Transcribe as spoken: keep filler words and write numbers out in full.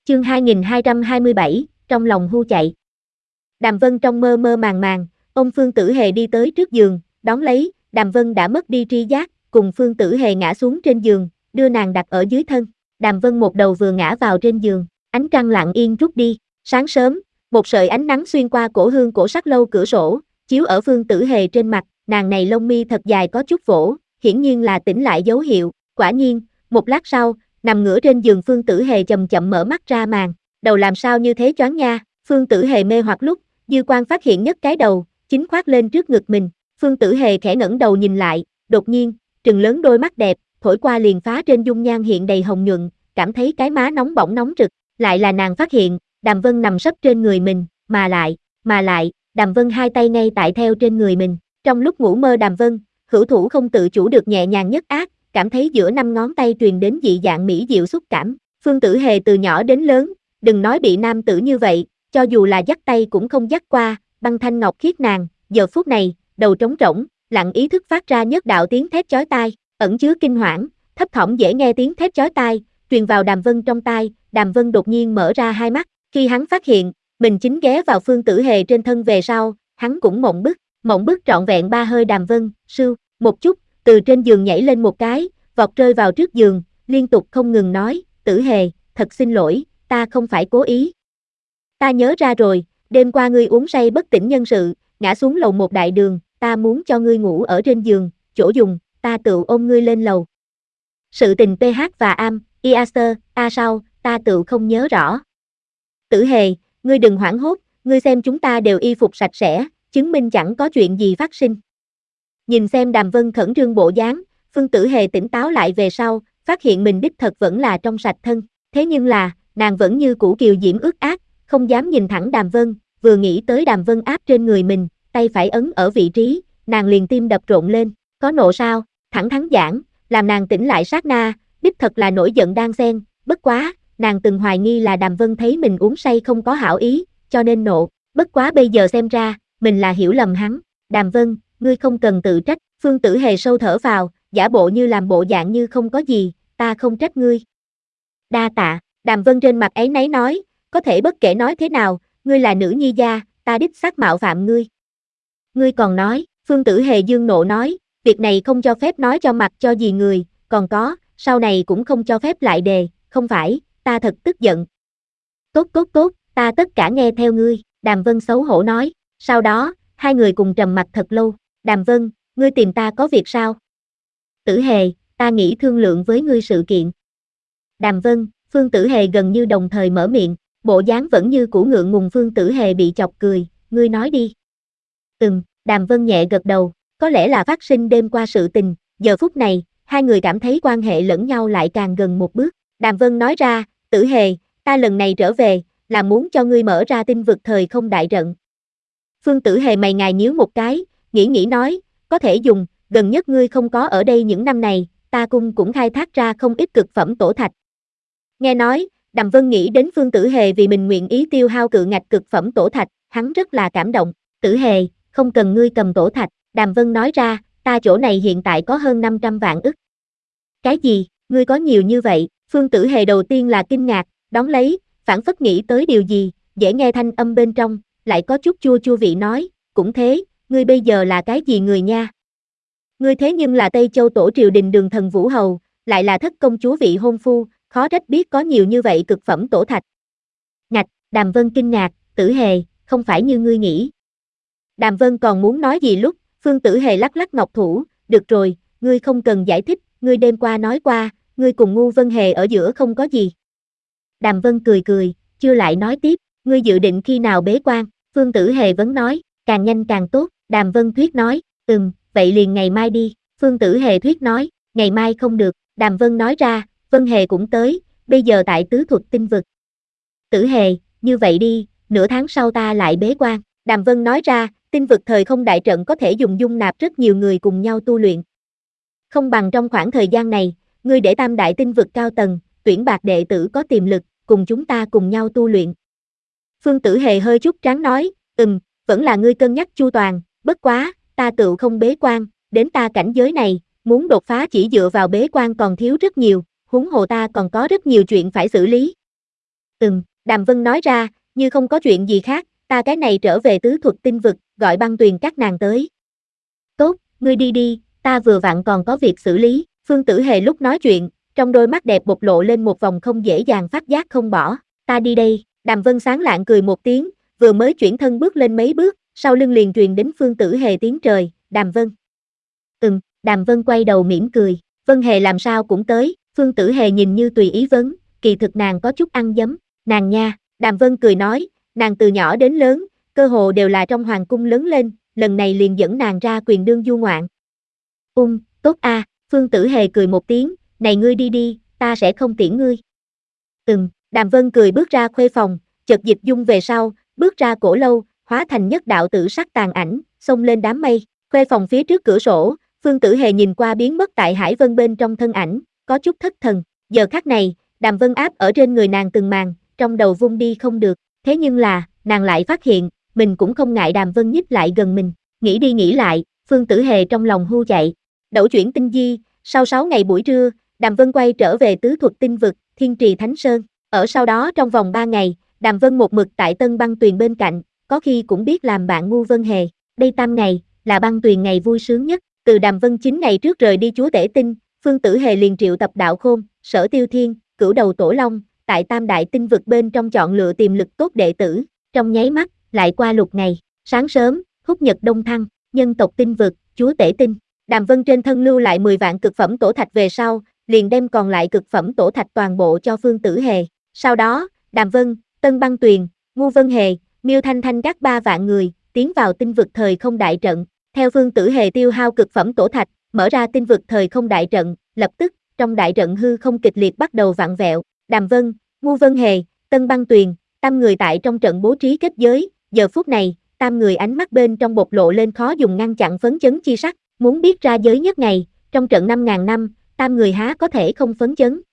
Chương hai nghìn hai trăm hai mươi bảy, trong lòng hu chạy. Đàm Vân trong mơ mơ màng màng, ông Phương Tử Hề đi tới trước giường, đón lấy, Đàm Vân đã mất đi tri giác, cùng Phương Tử Hề ngã xuống trên giường, đưa nàng đặt ở dưới thân. Đàm Vân một đầu vừa ngã vào trên giường, ánh trăng lặng yên rút đi. Sáng sớm, một sợi ánh nắng xuyên qua cổ hương cổ sắc lâu cửa sổ, chiếu ở Phương Tử Hề trên mặt, nàng này lông mi thật dài có chút vỗ, hiển nhiên là tỉnh lại dấu hiệu. Quả nhiên, một lát sau, nằm ngửa trên giường Phương Tử Hề chậm chậm mở mắt ra màn, đầu làm sao như thế choáng nha. Phương Tử Hề mê hoặc lúc, dư quan phát hiện nhất cái đầu, chính khoác lên trước ngực mình. Phương Tử Hề khẽ ngẩng đầu nhìn lại, đột nhiên, trừng lớn đôi mắt đẹp, thổi qua liền phá trên dung nhan hiện đầy hồng nhuận, cảm thấy cái má nóng bỏng nóng rực. Lại là nàng phát hiện, Đàm Vân nằm sấp trên người mình, mà lại, mà lại, Đàm Vân hai tay ngay tại theo trên người mình. Trong lúc ngủ mơ Đàm Vân, hữu thủ không tự chủ được nhẹ nhàng nhất ác, cảm thấy giữa năm ngón tay truyền đến dị dạng mỹ diệu xúc cảm. Phương Tử Hề từ nhỏ đến lớn, đừng nói bị nam tử như vậy, cho dù là dắt tay cũng không dắt qua, băng thanh ngọc khiết nàng, giờ phút này, đầu trống rỗng, lặng ý thức phát ra nhất đạo tiếng thét chói tai, ẩn chứa kinh hoảng, thấp thỏm dễ nghe tiếng thét chói tai, truyền vào Đàm Vân trong tai. Đàm Vân đột nhiên mở ra hai mắt, khi hắn phát hiện, mình chính ghé vào Phương Tử Hề trên thân về sau, hắn cũng mộng bức, mộng bức trọn vẹn ba hơi. Đàm Vân, sưu, một chút, từ trên giường nhảy lên một cái, vọt rơi vào trước giường, liên tục không ngừng nói, Tử Hề, thật xin lỗi, ta không phải cố ý. Ta nhớ ra rồi, đêm qua ngươi uống say bất tỉnh nhân sự, ngã xuống lầu một đại đường, ta muốn cho ngươi ngủ ở trên giường, chỗ dùng, ta tự ôm ngươi lên lầu. Sự tình pê hát và am, Iaster, a sao, ta tự không nhớ rõ. Tử Hề, ngươi đừng hoảng hốt, ngươi xem chúng ta đều y phục sạch sẽ, chứng minh chẳng có chuyện gì phát sinh. Nhìn xem Đàm Vân khẩn trương bộ dáng, Phương Tử Hề tỉnh táo lại về sau, phát hiện mình đích thật vẫn là trong sạch thân, thế nhưng là, nàng vẫn như cũ kiều diễm ướt át, không dám nhìn thẳng Đàm Vân, vừa nghĩ tới Đàm Vân áp trên người mình, tay phải ấn ở vị trí, nàng liền tim đập rộn lên, có nộ sao, thẳng thắn giảng, làm nàng tỉnh lại sát na, đích thật là nổi giận đang xen, bất quá, nàng từng hoài nghi là Đàm Vân thấy mình uống say không có hảo ý, cho nên nộ, bất quá bây giờ xem ra, mình là hiểu lầm hắn. Đàm Vân, ngươi không cần tự trách. Phương Tử Hề sâu thở vào, giả bộ như làm bộ dạng như không có gì, ta không trách ngươi. Đa tạ. Đàm Vân trên mặt áy náy nói, có thể bất kể nói thế nào, ngươi là nữ nhi gia, ta đích xác mạo phạm ngươi. Ngươi còn nói, Phương Tử Hề dương nộ nói, việc này không cho phép nói cho mặt cho gì người, còn có, sau này cũng không cho phép lại đề, không phải, ta thật tức giận. Tốt tốt tốt, ta tất cả nghe theo ngươi, Đàm Vân xấu hổ nói, sau đó, hai người cùng trầm mặt thật lâu. Đàm Vân, ngươi tìm ta có việc sao? Tử Hề, ta nghĩ thương lượng với ngươi sự kiện. Đàm Vân, Phương Tử Hề gần như đồng thời mở miệng, bộ dáng vẫn như cũ ngượng ngùng. Phương Tử Hề bị chọc cười, ngươi nói đi. Ừm, Đàm Vân nhẹ gật đầu, có lẽ là phát sinh đêm qua sự tình, giờ phút này, hai người cảm thấy quan hệ lẫn nhau lại càng gần một bước. Đàm Vân nói ra, Tử Hề, ta lần này trở về, là muốn cho ngươi mở ra tinh vực thời không đại trận. Phương Tử Hề mày ngài nhíu một cái, nghĩ nghĩ nói, có thể dùng, gần nhất ngươi không có ở đây những năm này, ta cung cũng khai thác ra không ít cực phẩm tổ thạch. Nghe nói, Đàm Vân nghĩ đến Phương Tử Hề vì mình nguyện ý tiêu hao cự ngạch cực phẩm tổ thạch, hắn rất là cảm động. Tử Hề, không cần ngươi cầm tổ thạch, Đàm Vân nói ra, ta chỗ này hiện tại có hơn năm trăm vạn ức. Cái gì, ngươi có nhiều như vậy? Phương Tử Hề đầu tiên là kinh ngạc, đón lấy, phản phất nghĩ tới điều gì, dễ nghe thanh âm bên trong, lại có chút chua chua vị nói, cũng thế, ngươi bây giờ là cái gì người nha? Ngươi thế nhưng là Tây Châu tổ triều đình Đường Thần Vũ Hầu, lại là thất công chúa vị hôn phu, khó trách biết có nhiều như vậy cực phẩm tổ thạch. Ngạch, Đàm Vân kinh ngạc, Tử Hề, không phải như ngươi nghĩ. Đàm Vân còn muốn nói gì lúc, Phương Tử Hề lắc lắc ngọc thủ, được rồi, ngươi không cần giải thích, ngươi đêm qua nói qua, ngươi cùng Ngu Vân Hề ở giữa không có gì. Đàm Vân cười cười, chưa lại nói tiếp, ngươi dự định khi nào bế quan? Phương Tử Hề vẫn nói, càng nhanh càng tốt. Đàm Vân Thuyết nói, ừm, vậy liền ngày mai đi. Phương Tử Hề Thuyết nói, ngày mai không được. Đàm Vân nói ra, Vân Hề cũng tới, bây giờ tại tứ thuật tinh vực. Tử Hề, như vậy đi, nửa tháng sau ta lại bế quan. Đàm Vân nói ra, tinh vực thời không đại trận có thể dùng dung nạp rất nhiều người cùng nhau tu luyện. Không bằng trong khoảng thời gian này, ngươi để tam đại tinh vực cao tầng, tuyển bạt đệ tử có tiềm lực, cùng chúng ta cùng nhau tu luyện. Phương Tử Hề hơi chút tráng nói, ừm, vẫn là ngươi cân nhắc chu toàn, bất quá, ta tự không bế quan, đến ta cảnh giới này, muốn đột phá chỉ dựa vào bế quan còn thiếu rất nhiều, huống hồ ta còn có rất nhiều chuyện phải xử lý. Ừm, Đàm Vân nói ra, như không có chuyện gì khác, ta cái này trở về tứ thuật tinh vực, gọi băng tuyền các nàng tới. Tốt, ngươi đi đi, ta vừa vặn còn có việc xử lý, Phương Tử Hề lúc nói chuyện, trong đôi mắt đẹp bộc lộ lên một vòng không dễ dàng phát giác không bỏ, ta đi đây, Đàm Vân sáng lạng cười một tiếng, vừa mới chuyển thân bước lên mấy bước, sau lưng liền truyền đến Phương Tử Hề tiếng trời, Đàm Vân. Ừm, Đàm Vân quay đầu mỉm cười, Vân Hề làm sao cũng tới, Phương Tử Hề nhìn như tùy ý vấn, kỳ thực nàng có chút ăn dấm, nàng nha, Đàm Vân cười nói, nàng từ nhỏ đến lớn, cơ hồ đều là trong hoàng cung lớn lên, lần này liền dẫn nàng ra quyền đương du ngoạn. Ung, tốt a, Phương Tử Hề cười một tiếng, này ngươi đi đi, ta sẽ không tiễn ngươi. Ừm, Đàm Vân cười bước ra khuê phòng, chợt dịch dung về sau, bước ra cổ lâu, hóa thành nhất đạo tử sắc tàn ảnh, xông lên đám mây, khuê phòng phía trước cửa sổ, Phương Tử Hề nhìn qua biến mất tại Hải Vân bên trong thân ảnh, có chút thất thần, giờ khắc này, Đàm Vân áp ở trên người nàng từng màn, trong đầu vung đi không được, thế nhưng là, nàng lại phát hiện, mình cũng không ngại Đàm Vân nhích lại gần mình, nghĩ đi nghĩ lại, Phương Tử Hề trong lòng hu chạy, đẩu chuyển tinh di, sau sáu ngày buổi trưa, Đàm Vân quay trở về tứ thuật tinh vực, Thiên Trì Thánh Sơn, ở sau đó trong vòng ba ngày, Đàm Vân một mực tại Tân Băng Tuyền bên cạnh, có khi cũng biết làm bạn ngu Vân Hề, đây tam ngày, là Băng Tuyền ngày vui sướng nhất, từ Đàm Vân chín ngày trước rời đi chúa tể tinh, Phương Tử Hề liền triệu tập Đạo Khôn, Sở Tiêu Thiên, Cửu Đầu Tổ Long, tại tam đại tinh vực bên trong chọn lựa tiềm lực tốt đệ tử, trong nháy mắt, lại qua lục ngày, sáng sớm, húc nhật đông thăng, nhân tộc tinh vực, chúa tể tinh, Đàm Vân trên thân lưu lại mười vạn cực phẩm tổ thạch về sau, liền đem còn lại cực phẩm tổ thạch toàn bộ cho Phương Tử Hề, sau đó, Đàm Vân, Tân Băng Tuyền, Ngu Vân Hề, Miêu Thanh Thanh các ba vạn người, tiến vào tinh vực thời không đại trận, theo Phương Tử Hề tiêu hao cực phẩm tổ thạch, mở ra tinh vực thời không đại trận, lập tức, trong đại trận hư không kịch liệt bắt đầu vặn vẹo, Đàm Vân, Ngu Vân Hề, Tân Băng Tuyền, tam người tại trong trận bố trí kết giới, giờ phút này, tam người ánh mắt bên trong bộc lộ lên khó dùng ngăn chặn phấn chấn chi sắc, muốn biết ra giới nhất ngày, trong trận năm ngàn năm, tam người há có thể không phấn chấn.